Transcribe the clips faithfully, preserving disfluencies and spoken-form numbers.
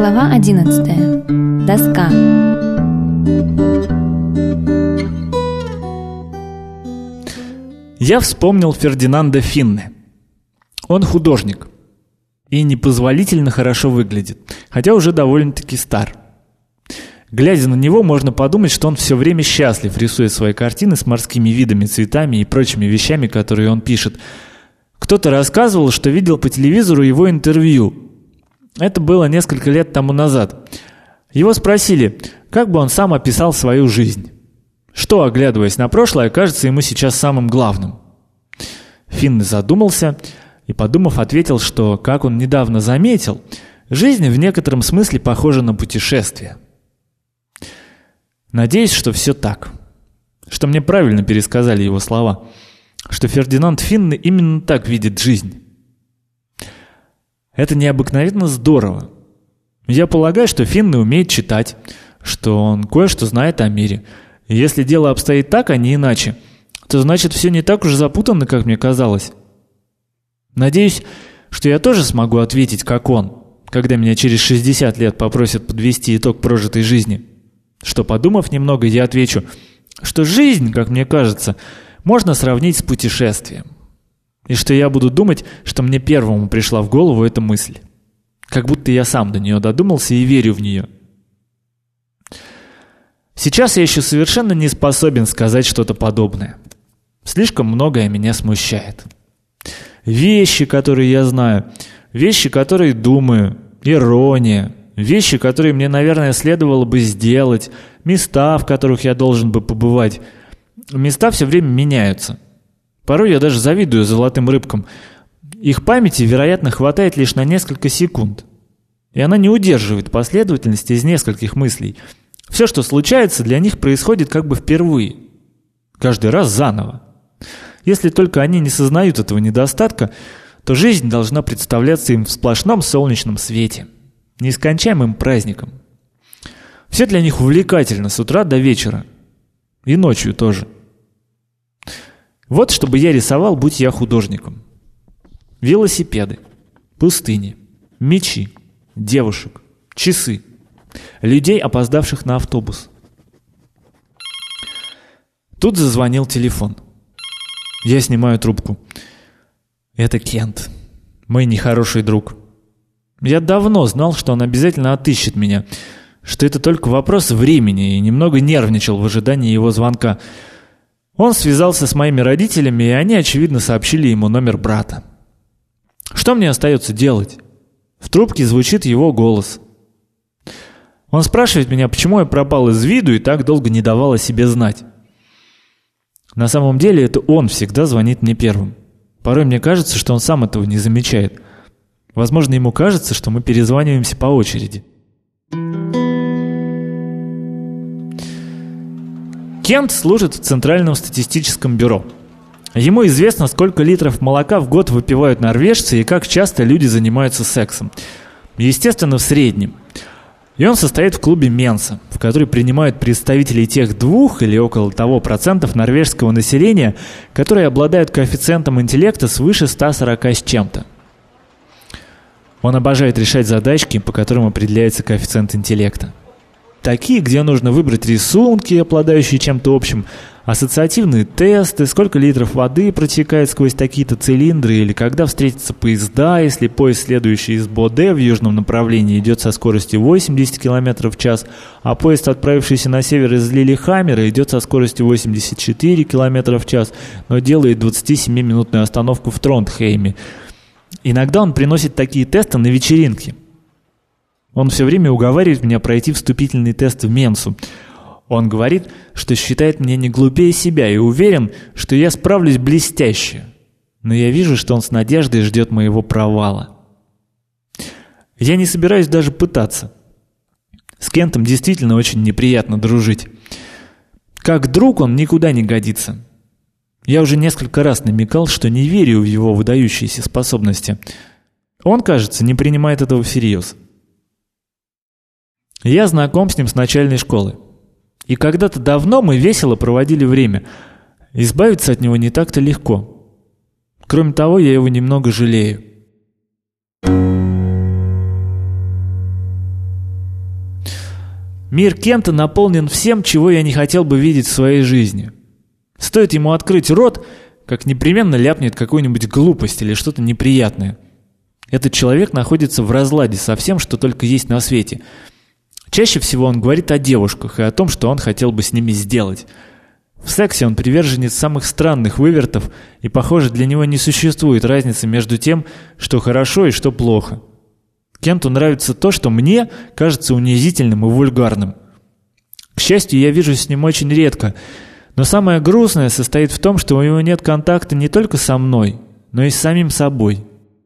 Глава одиннадцатая. Доска. Я вспомнил Фердинанда Финне. Он художник и непозволительно хорошо выглядит, хотя уже довольно-таки стар. Глядя на него, можно подумать, что он все время счастлив, рисуя свои картины с морскими видами, цветами и прочими вещами, которые он пишет. Кто-то рассказывал, что видел по телевизору его интервью. Это было несколько лет тому назад. Его спросили, как бы он сам описал свою жизнь. Что, оглядываясь на прошлое, кажется ему сейчас самым главным? Финн задумался и, подумав, ответил, что, как он недавно заметил, жизнь в некотором смысле похожа на путешествие. Надеюсь, что все так, что мне правильно пересказали его слова, что Фердинанд Финне именно так видит жизнь. Это необыкновенно здорово. Я полагаю, что Финне умеет читать, что он кое-что знает о мире. И если дело обстоит так, а не иначе, то значит все не так уж запутанно, как мне казалось. Надеюсь, что я тоже смогу ответить, как он, когда меня через шестьдесят лет попросят подвести итог прожитой жизни. Что, подумав немного, я отвечу, что жизнь, как мне кажется, можно сравнить с путешествием. И что я буду думать, что мне первому пришла в голову эта мысль. Как будто я сам до нее додумался и верю в нее. Сейчас я еще совершенно не способен сказать что-то подобное. Слишком многое меня смущает. Вещи, которые я знаю, вещи, которые думаю, ирония, вещи, которые мне, наверное, следовало бы сделать, места, в которых я должен бы побывать. Места все время меняются. Порой я даже завидую золотым рыбкам. Их памяти, вероятно, хватает лишь на несколько секунд. И она не удерживает последовательности из нескольких мыслей. Все, что случается, для них происходит как бы впервые. Каждый раз заново. Если только они не сознают этого недостатка, то жизнь должна представляться им в сплошном солнечном свете, нескончаемым праздником. Все для них увлекательно с утра до вечера. И ночью тоже. Вот что бы я рисовал, будь я художником. Велосипеды, пустыни, мечи, девушек, часы, людей, опоздавших на автобус. Тут зазвонил телефон. Я снимаю трубку. Это Кент, мой нехороший друг. Я давно знал, что он обязательно отыщет меня, что это только вопрос времени, и немного нервничал в ожидании его звонка. Он связался с моими родителями, и они, очевидно, сообщили ему номер брата. Что мне остается делать? В трубке звучит его голос. Он спрашивает меня, почему я пропал из виду и так долго не давал о себе знать. На самом деле это он всегда звонит мне первым. Порой мне кажется, что он сам этого не замечает. Возможно, ему кажется, что мы перезваниваемся по очереди. Кент служит в Центральном статистическом бюро. Ему известно, сколько литров молока в год выпивают норвежцы и как часто люди занимаются сексом. Естественно, в среднем. И он состоит в клубе Менса, в который принимают представителей тех двух или около того процентов норвежского населения, которые обладают коэффициентом интеллекта свыше ста сорока с чем-то. Он обожает решать задачки, по которым определяется коэффициент интеллекта. Такие, где нужно выбрать рисунки, обладающие чем-то общим, ассоциативные тесты, сколько литров воды протекает сквозь такие-то цилиндры, или когда встретятся поезда, если поезд, следующий из Боде в южном направлении, идет со скоростью восемьдесят километров в час, а поезд, отправившийся на север из Лилихаммера, идет со скоростью восемьдесят четыре километра в час, но делает двадцатисемиминутную остановку в Трондхейме. Иногда он приносит такие тесты на вечеринки. Он все время уговаривает меня пройти вступительный тест в Менсу. Он говорит, что считает меня не глупее себя и уверен, что я справлюсь блестяще. Но я вижу, что он с надеждой ждет моего провала. Я не собираюсь даже пытаться. С Кентом действительно очень неприятно дружить. Как друг он никуда не годится. Я уже несколько раз намекал, что не верю в его выдающиеся способности. Он, кажется, не принимает этого всерьез. Я знаком с ним с начальной школы. И когда-то давно мы весело проводили время. Избавиться от него не так-то легко. Кроме того, я его немного жалею. Мир Кента наполнен всем, чего я не хотел бы видеть в своей жизни. Стоит ему открыть рот, как непременно ляпнет какую-нибудь глупость или что-то неприятное. Этот человек находится в разладе со всем, что только есть на свете. Чаще всего он говорит о девушках и о том, что он хотел бы с ними сделать. В сексе он приверженец самых странных вывертов, и, похоже, для него не существует разницы между тем, что хорошо и что плохо. Кенту нравится то, что мне кажется унизительным и вульгарным. К счастью, я вижусь с ним очень редко, но самое грустное состоит в том, что у него нет контакта не только со мной, но и с самим собой.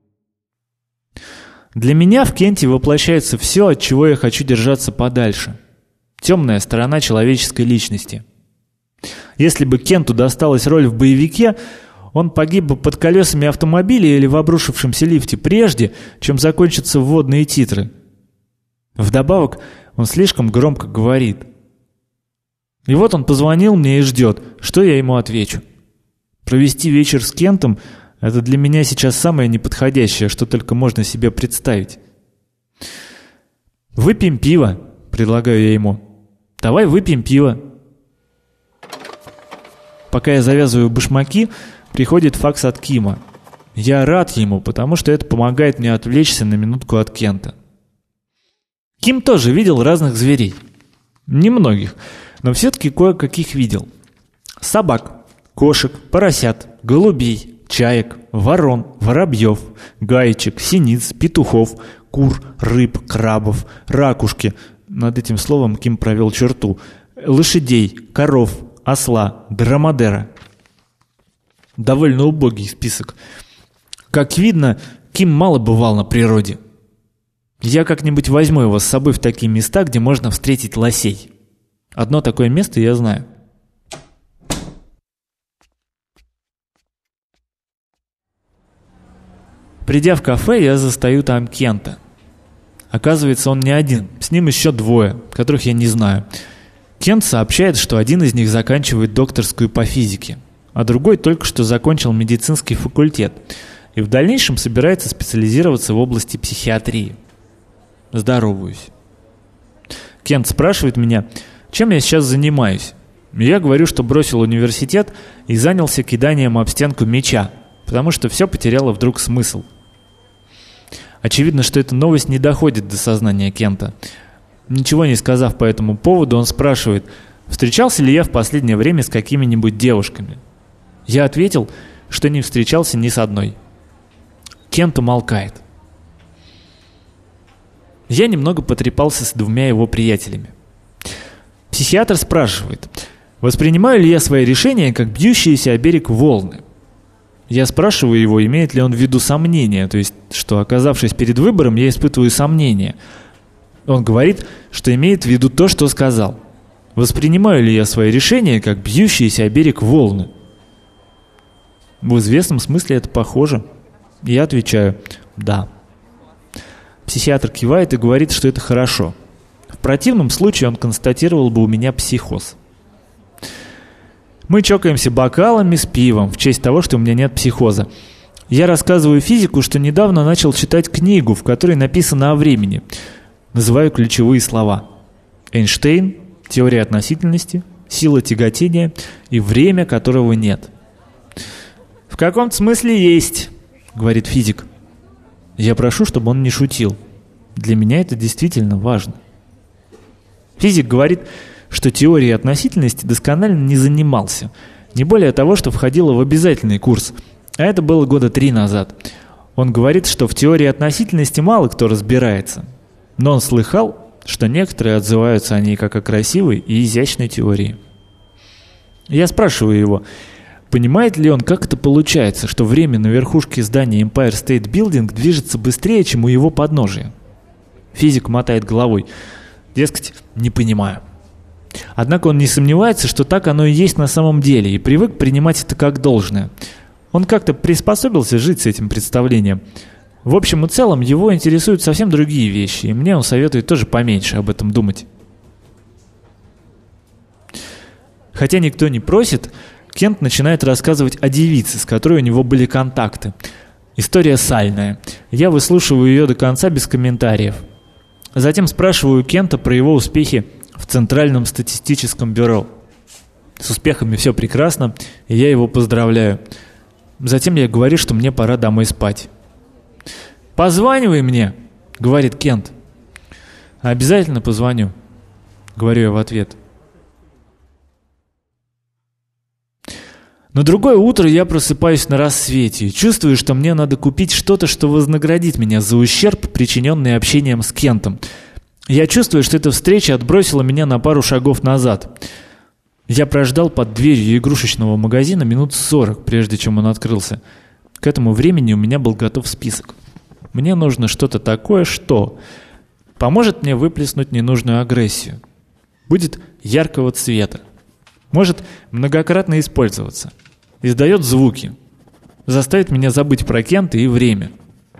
Для меня в Кенте воплощается все, от чего я хочу держаться подальше. Темная сторона человеческой личности. Если бы Кенту досталась роль в боевике, он погиб бы под колесами автомобиля или в обрушившемся лифте прежде, чем закончатся вводные титры. Вдобавок, он слишком громко говорит. И вот он позвонил мне и ждет, что я ему отвечу. Провести вечер с Кентом — это для меня сейчас самое неподходящее, что только можно себе представить. «Выпьем пиво», — предлагаю я ему. «Давай выпьем пиво». Пока я завязываю башмаки, приходит факс от Кима. Я рад ему, потому что это помогает мне отвлечься на минутку от Кента. Ким тоже видел разных зверей. Немногих, но все-таки кое-каких видел. Собак, кошек, поросят, голубей, чаек, ворон, воробьев, гаечек, синиц, петухов, кур, рыб, крабов, ракушки. Над этим словом Ким провел черту. Лошадей, коров, осла, дромадера. Довольно убогий список. Как видно, Ким мало бывал на природе. Я как-нибудь возьму его с собой в такие места, где можно встретить лосей. Одно такое место я знаю. Придя в кафе, я застаю там Кента. Оказывается, он не один, с ним еще двое, которых я не знаю. Кент сообщает, что один из них заканчивает докторскую по физике, а другой только что закончил медицинский факультет и в дальнейшем собирается специализироваться в области психиатрии. Здороваюсь. Кент спрашивает меня, чем я сейчас занимаюсь. Я говорю, что бросил университет и занялся киданием об стенку мяча, потому что все потеряло вдруг смысл. Очевидно, что эта новость не доходит до сознания Кента. Ничего не сказав по этому поводу, он спрашивает, встречался ли я в последнее время с какими-нибудь девушками. Я ответил, что не встречался ни с одной. Кент умолкает. Я немного потрепался с двумя его приятелями. Психиатр спрашивает, воспринимаю ли я свои решения как бьющиеся о берег волны. Я спрашиваю его, имеет ли он в виду сомнения, то есть, что, оказавшись перед выбором, я испытываю сомнения. Он говорит, что имеет в виду то, что сказал. Воспринимаю ли я свои решения как бьющиеся о берег волны? В известном смысле это похоже. Я отвечаю «да». Психиатр кивает и говорит, что это хорошо. В противном случае он констатировал бы у меня психоз. Мы чокаемся бокалами с пивом в честь того, что у меня нет психоза. Я рассказываю физику, что недавно начал читать книгу, в которой написано о времени. Называю ключевые слова. Эйнштейн, теория относительности, сила тяготения и время, которого нет. «В каком-то смысле есть», — говорит физик. Я прошу, чтобы он не шутил. Для меня это действительно важно. Физик говорит, что теорией относительности досконально не занимался. Не более того, что входило в обязательный курс. А это было года три назад. Он говорит, что в теории относительности мало кто разбирается. Но он слыхал, что некоторые отзываются о ней как о красивой и изящной теории. Я спрашиваю его, понимает ли он, как это получается, что время на верхушке здания Empire State Building движется быстрее, чем у его подножия? Физик мотает головой. Дескать, не понимаю. Однако он не сомневается, что так оно и есть на самом деле, и привык принимать это как должное. Он как-то приспособился жить с этим представлением. В общем и целом, его интересуют совсем другие вещи, и мне он советует тоже поменьше об этом думать. Хотя никто не просит, Кент начинает рассказывать о девице, с которой у него были контакты. История сальная. Я выслушиваю ее до конца без комментариев. Затем спрашиваю Кента про его успехи в Центральном статистическом бюро. С успехами все прекрасно, и я его поздравляю. Затем я говорю, что мне пора домой спать. «Позванивай мне», — говорит Кент. «Обязательно позвоню», — говорю я в ответ. На другое утро я просыпаюсь на рассвете и чувствую, что мне надо купить что-то, что вознаградит меня за ущерб, причиненный общением с Кентом. Я чувствую, что эта встреча отбросила меня на пару шагов назад. Я прождал под дверью игрушечного магазина минут сорок, прежде чем он открылся. К этому времени у меня был готов список. Мне нужно что-то такое, что поможет мне выплеснуть ненужную агрессию. Будет яркого цвета. Может многократно использоваться. Издает звуки. Заставит меня забыть про Кента и время.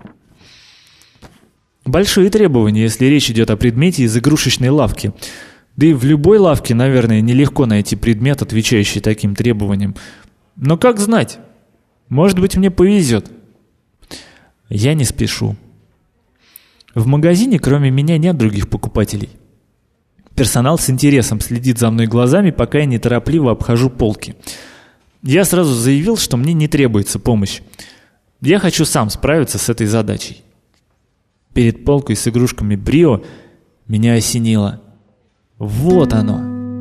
Большие требования, если речь идет о предмете из игрушечной лавки. Да и в любой лавке, наверное, нелегко найти предмет, отвечающий таким требованиям. Но как знать? Может быть, мне повезет. Я не спешу. В магазине, кроме меня, нет других покупателей. Персонал с интересом следит за мной глазами, пока я неторопливо обхожу полки. Я сразу заявил, что мне не требуется помощь. Я хочу сам справиться с этой задачей. Перед полкой с игрушками Брио меня осенило. Вот оно.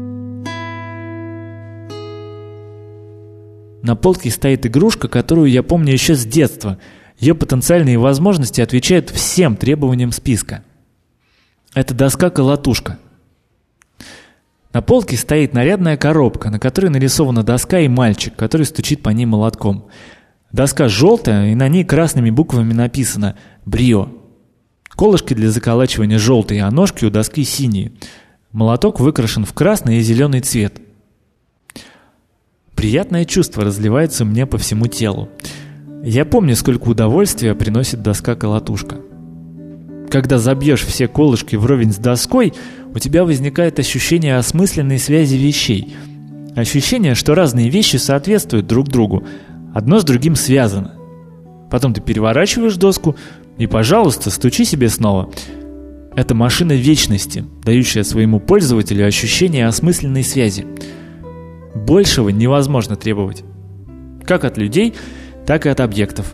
На полке стоит игрушка, которую я помню еще с детства. Ее потенциальные возможности отвечают всем требованиям списка. Это доска-колотушка. На полке стоит нарядная коробка, на которой нарисована доска и мальчик, который стучит по ней молотком. Доска желтая, и на ней красными буквами написано «Брио». Колышки для заколачивания желтые, а ножки у доски синие. Молоток выкрашен в красный и зеленый цвет. Приятное чувство разливается у меня по всему телу. Я помню, сколько удовольствия приносит доска-колотушка. Когда забьешь все колышки вровень с доской, у тебя возникает ощущение осмысленной связи вещей. Ощущение, что разные вещи соответствуют друг другу. Одно с другим связано. Потом ты переворачиваешь доску и, пожалуйста, стучи себе снова. Это машина вечности, дающая своему пользователю ощущение осмысленной связи. Большего невозможно требовать. Как от людей, так и от объектов.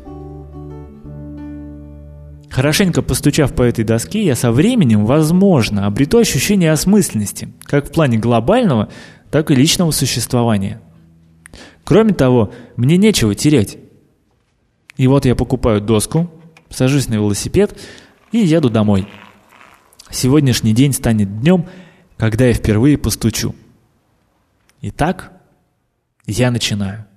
Хорошенько постучав по этой доске, я со временем, возможно, обрету ощущение осмысленности, как в плане глобального, так и личного существования. Кроме того, мне нечего терять. И вот я покупаю доску, сажусь на велосипед и еду домой. Сегодняшний день станет днем, когда я впервые постучу. Итак, я начинаю.